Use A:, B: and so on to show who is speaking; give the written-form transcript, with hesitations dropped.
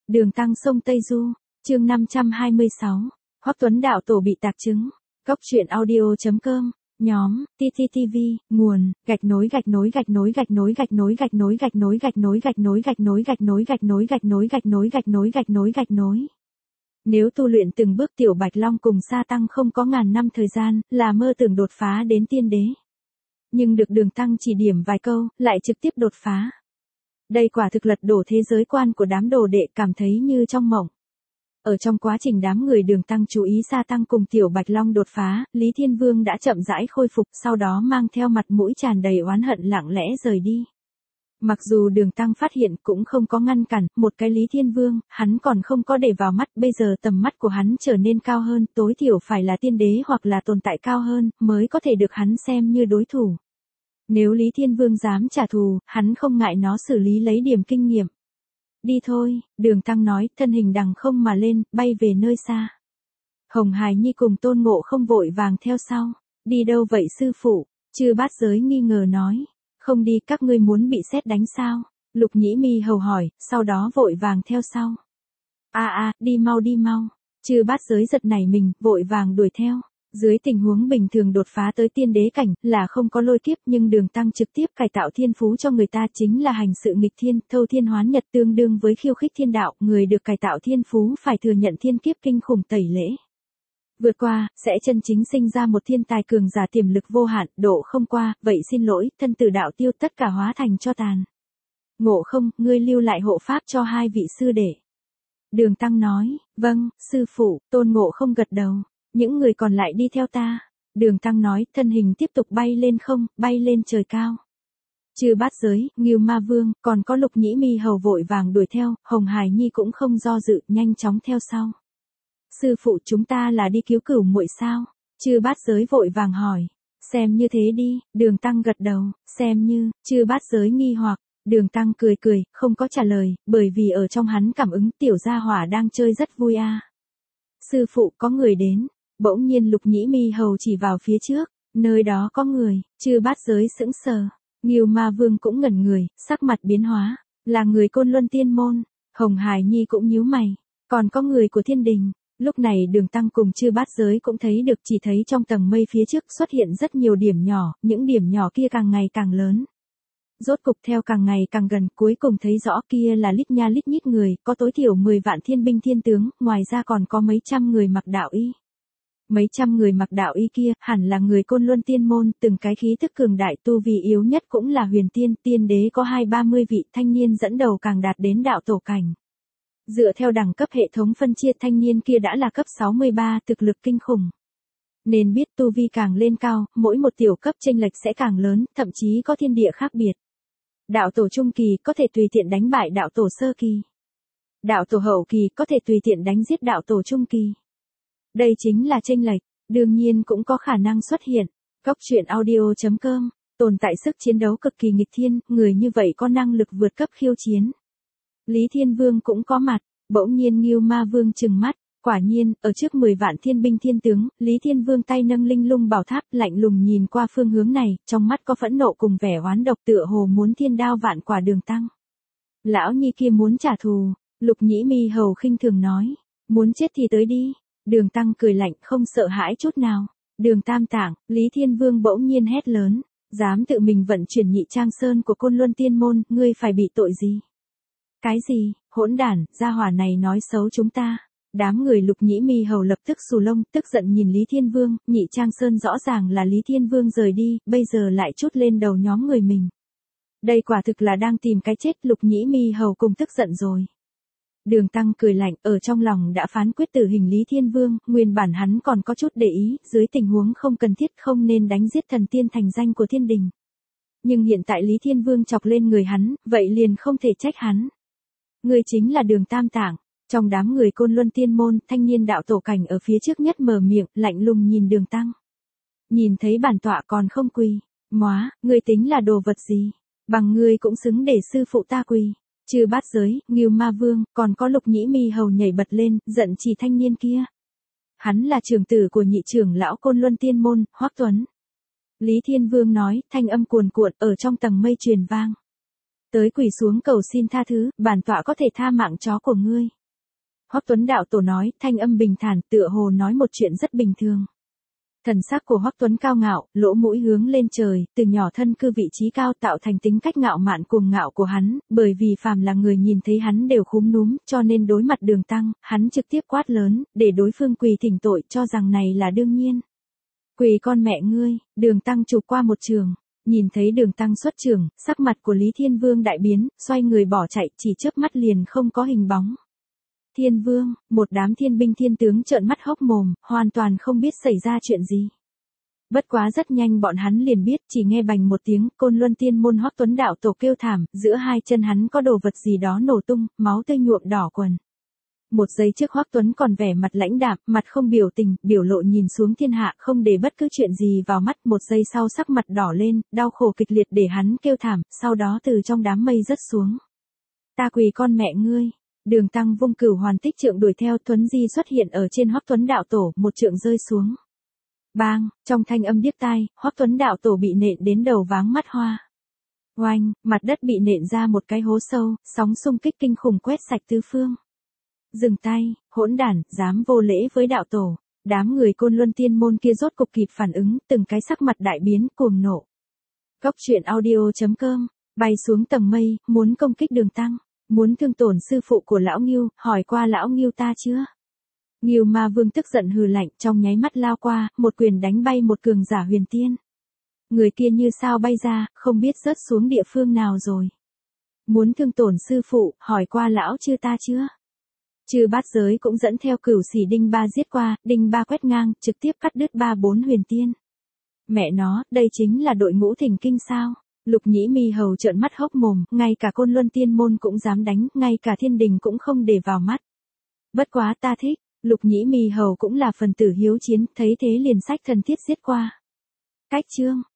A: Đường Tăng sông Tây Du, chương 526, Hoắc Tuấn đạo tổ bị tạc trứng. Góc truyện audio.com, nhóm, TTTV, nguồn, gạch nối. Nếu tu luyện từng bước Tiểu Bạch Long cùng Sa Tăng không có ngàn năm thời gian, là mơ tưởng đột phá đến tiên đế. Nhưng được Đường Tăng chỉ điểm vài câu, lại trực tiếp đột phá. Đây quả thực lật đổ thế giới quan của đám đồ đệ, cảm thấy như trong mộng. Ở trong quá trình đám người Đường Tăng chú ý Sa Tăng cùng Tiểu Bạch Long đột phá, Lý Thiên Vương đã chậm rãi khôi phục, sau đó mang theo mặt mũi tràn đầy oán hận lặng lẽ rời đi. Mặc dù Đường Tăng phát hiện cũng không có ngăn cản, một cái Lý Thiên Vương, hắn còn không có để vào mắt, bây giờ tầm mắt của hắn trở nên cao hơn, tối thiểu phải là tiên đế hoặc là tồn tại cao hơn, mới có thể được hắn xem như đối thủ. Nếu Lý Thiên Vương dám trả thù, hắn không ngại nó xử lý lấy điểm kinh nghiệm. Đi thôi, Đường Tăng nói, thân hình đằng không mà lên, bay về nơi xa. Hồng Hải Nhi cùng Tôn Ngộ không vội vàng theo sau. Đi đâu vậy sư phụ? Chư Bát Giới nghi ngờ nói. Không đi, các ngươi muốn bị sét đánh sao? Lục Nhĩ Mi hầu hỏi, sau đó vội vàng theo sau. Đi mau. Chư Bát Giới giật nảy mình, vội vàng đuổi theo. Dưới tình huống bình thường đột phá tới tiên đế cảnh là không có lôi kiếp, nhưng Đường Tăng trực tiếp cải tạo thiên phú cho người ta, chính là hành sự nghịch thiên, thâu thiên hoán nhật, tương đương với khiêu khích thiên đạo, người được cải tạo thiên phú phải thừa nhận thiên kiếp kinh khủng tẩy lễ. Vượt qua, sẽ chân chính sinh ra một thiên tài cường giả tiềm lực vô hạn, độ không qua, vậy xin lỗi, thân tử đạo tiêu, tất cả hóa thành cho tàn. Ngộ không, ngươi lưu lại hộ pháp cho hai vị sư đệ. Đường Tăng nói, vâng, sư phụ. Tôn Ngộ không gật đầu. Những người còn lại đi theo ta. Đường Tăng nói, thân hình tiếp tục bay lên không, bay lên trời cao. Chư Bát Giới, Ngưu Ma Vương, còn có Lục Nhĩ Mi hầu vội vàng đuổi theo, Hồng Hải Nhi cũng không do dự, nhanh chóng theo sau. Sư phụ, chúng ta là đi cứu Cửu muội sao? Chư Bát Giới vội vàng hỏi. Xem như thế đi. Đường Tăng gật đầu, xem như. Chư Bát Giới nghi hoặc. Đường Tăng cười, không có trả lời, bởi vì ở trong hắn cảm ứng Tiểu gia hỏa đang chơi rất vui a. Sư phụ, có người đến. Bỗng nhiên Lục Nhĩ Mi hầu chỉ vào phía trước, nơi đó có người. Chư Bát Giới sững sờ. Ngưu Ma Vương cũng ngẩn người, sắc mặt biến hóa. Là người Côn Luân Tiên môn. Hồng Hải Nhi cũng nhíu mày. Còn có người của Thiên Đình. Lúc này Đường Tăng cùng Chư Bát Giới cũng thấy được, chỉ thấy trong tầng mây phía trước xuất hiện rất nhiều điểm nhỏ, những điểm nhỏ kia càng ngày càng lớn. Rốt cục theo càng ngày càng gần, cuối cùng thấy rõ kia là lít nha lít nhít người, có tối thiểu 10 vạn thiên binh thiên tướng, ngoài ra còn có mấy trăm người mặc đạo y. Mấy trăm người mặc đạo y kia, hẳn là người Côn Luân Tiên môn, từng cái khí thức cường đại, tu vi yếu nhất cũng là huyền tiên, tiên đế có 20-30 vị, thanh niên dẫn đầu càng đạt đến đạo tổ cảnh. Dựa theo đẳng cấp hệ thống phân chia, thanh niên kia đã là cấp 63, thực lực kinh khủng. Nên biết tu vi càng lên cao, mỗi một tiểu cấp chênh lệch sẽ càng lớn, thậm chí có thiên địa khác biệt. Đạo tổ trung kỳ có thể tùy tiện đánh bại đạo tổ sơ kỳ. Đạo tổ hậu kỳ có thể tùy tiện đánh giết đạo tổ trung kỳ. Đây chính là chênh lệch, đương nhiên cũng có khả năng xuất hiện. Góc truyện audio.com, tồn tại sức chiến đấu cực kỳ nghịch thiên, người như vậy có năng lực vượt cấp khiêu chiến. Lý Thiên Vương cũng có mặt, bỗng nhiên Ngưu Ma Vương trừng mắt, quả nhiên, ở trước 10 vạn thiên binh thiên tướng, Lý Thiên Vương tay nâng linh lung bảo tháp, lạnh lùng nhìn qua phương hướng này, trong mắt có phẫn nộ cùng vẻ oán độc, tựa hồ muốn thiên đao vạn quả. Đường Tăng. Lão Nhi kia muốn trả thù. Lục Nhĩ Mi hầu khinh thường nói, muốn chết thì tới đi. Đường Tăng cười lạnh, không sợ hãi chút nào. Đường Tam Tạng, Lý Thiên Vương bỗng nhiên hét lớn, dám tự mình vận chuyển Nhị Trang Sơn của Côn Luân Tiên môn, ngươi phải bị tội gì? Cái gì? Hỗn đản, gia hỏa này nói xấu chúng ta. Đám người Lục Nhĩ Mi hầu lập tức xù lông, tức giận nhìn Lý Thiên Vương, Nhị Trang Sơn rõ ràng là Lý Thiên Vương rời đi, bây giờ lại trút lên đầu nhóm người mình. Đây quả thực là đang tìm cái chết. Lục Nhĩ Mi hầu cùng tức giận rồi. Đường Tăng cười lạnh, ở trong lòng đã phán quyết tử hình Lý Thiên Vương, nguyên bản hắn còn có chút để ý, dưới tình huống không cần thiết không nên đánh giết thần tiên thành danh của Thiên Đình. Nhưng hiện tại Lý Thiên Vương chọc lên người hắn, vậy liền không thể trách hắn. Người chính là Đường Tam Tạng. Trong đám người Côn Luân Tiên môn, thanh niên đạo tổ cảnh ở phía trước nhất mở miệng, lạnh lùng nhìn Đường Tăng. Nhìn thấy bản tọa còn không quỳ. Móa, ngươi tính là đồ vật gì? Bằng ngươi cũng xứng để sư phụ ta quỳ. Chư Bát Giới, Ngưu Ma Vương, còn có Lục Nhĩ Mi hầu nhảy bật lên, giận chỉ thanh niên kia. Hắn là trưởng tử của nhị trưởng lão Côn Luân Tiên môn, Hoắc Tuấn. Lý Thiên Vương nói, thanh âm cuồn cuộn ở trong tầng mây truyền vang. Tới quỳ xuống cầu xin tha thứ, bản tọa có thể tha mạng chó của ngươi. Hoắc Tuấn đạo tổ nói, thanh âm bình thản, tựa hồ nói một chuyện rất bình thường. Thần sắc của Hoắc Tuấn cao ngạo, lỗ mũi hướng lên trời, từ nhỏ thân cư vị trí cao tạo thành tính cách ngạo mạn cuồng ngạo của hắn, bởi vì phàm là người nhìn thấy hắn đều khúm núm, cho nên đối mặt Đường Tăng, hắn trực tiếp quát lớn, để đối phương quỳ thỉnh tội, cho rằng này là đương nhiên. Quỳ con mẹ ngươi, Đường Tăng chụp qua một trường. Nhìn thấy Đường Tăng xuất trường, sắc mặt của Lý Thiên Vương đại biến, xoay người bỏ chạy, chỉ chớp mắt liền không có hình bóng. Thiên Vương, một đám thiên binh thiên tướng trợn mắt hốc mồm, hoàn toàn không biết xảy ra chuyện gì. Bất quá rất nhanh bọn hắn liền biết, chỉ nghe bành một tiếng, Côn Luân Tiên Môn Hoắc Tuấn đạo tổ kêu thảm, giữa hai chân hắn có đồ vật gì đó nổ tung, máu tươi nhuộm đỏ quần. Một giây trước Hoắc Tuấn còn vẻ mặt lãnh đạm, mặt không biểu tình, biểu lộ nhìn xuống thiên hạ, không để bất cứ chuyện gì vào mắt, một giây sau sắc mặt đỏ lên, đau khổ kịch liệt để hắn kêu thảm, sau đó từ trong đám mây rớt xuống. Ta quỳ con mẹ ngươi. Đường Tăng vung cửu hoàn tích trượng đuổi theo, Tuấn Di xuất hiện ở trên Hoắc Tuấn đạo tổ, một trượng rơi xuống. Bang, trong thanh âm điếc tai, Hoắc Tuấn đạo tổ bị nện đến đầu váng mắt hoa. Oanh, mặt đất bị nện ra một cái hố sâu, sóng xung kích kinh khủng quét sạch tứ phương. Dừng tay, hỗn đản, dám vô lễ với đạo tổ. Đám người Côn Luân Tiên Môn kia rốt cục kịp phản ứng, từng cái sắc mặt đại biến, cuồng nộ. Cốc truyện audio.com, bay xuống tầng mây, muốn công kích Đường Tăng. Muốn thương tổn sư phụ của lão Ngưu, hỏi qua lão Ngưu ta chưa? Ngưu Ma Vương tức giận hừ lạnh, trong nháy mắt lao qua, một quyền đánh bay một cường giả huyền tiên. Người kia như sao bay ra, không biết rớt xuống địa phương nào rồi. Muốn thương tổn sư phụ, hỏi qua lão chư ta chưa? Chư Bát Giới cũng dẫn theo Cửu Xỉ Đinh Ba giết qua, Đinh Ba quét ngang, trực tiếp cắt đứt 3-4 huyền tiên. Mẹ nó, đây chính là đội ngũ thỉnh kinh sao? Lục Nhĩ Mi Hầu trợn mắt hốc mồm, ngay cả Côn Luân Tiên Môn cũng dám đánh, ngay cả thiên đình cũng không để vào mắt. Bất quá ta thích, Lục Nhĩ Mi Hầu cũng là phần tử hiếu chiến, thấy thế liền sách thần thiết giết qua. Cách chương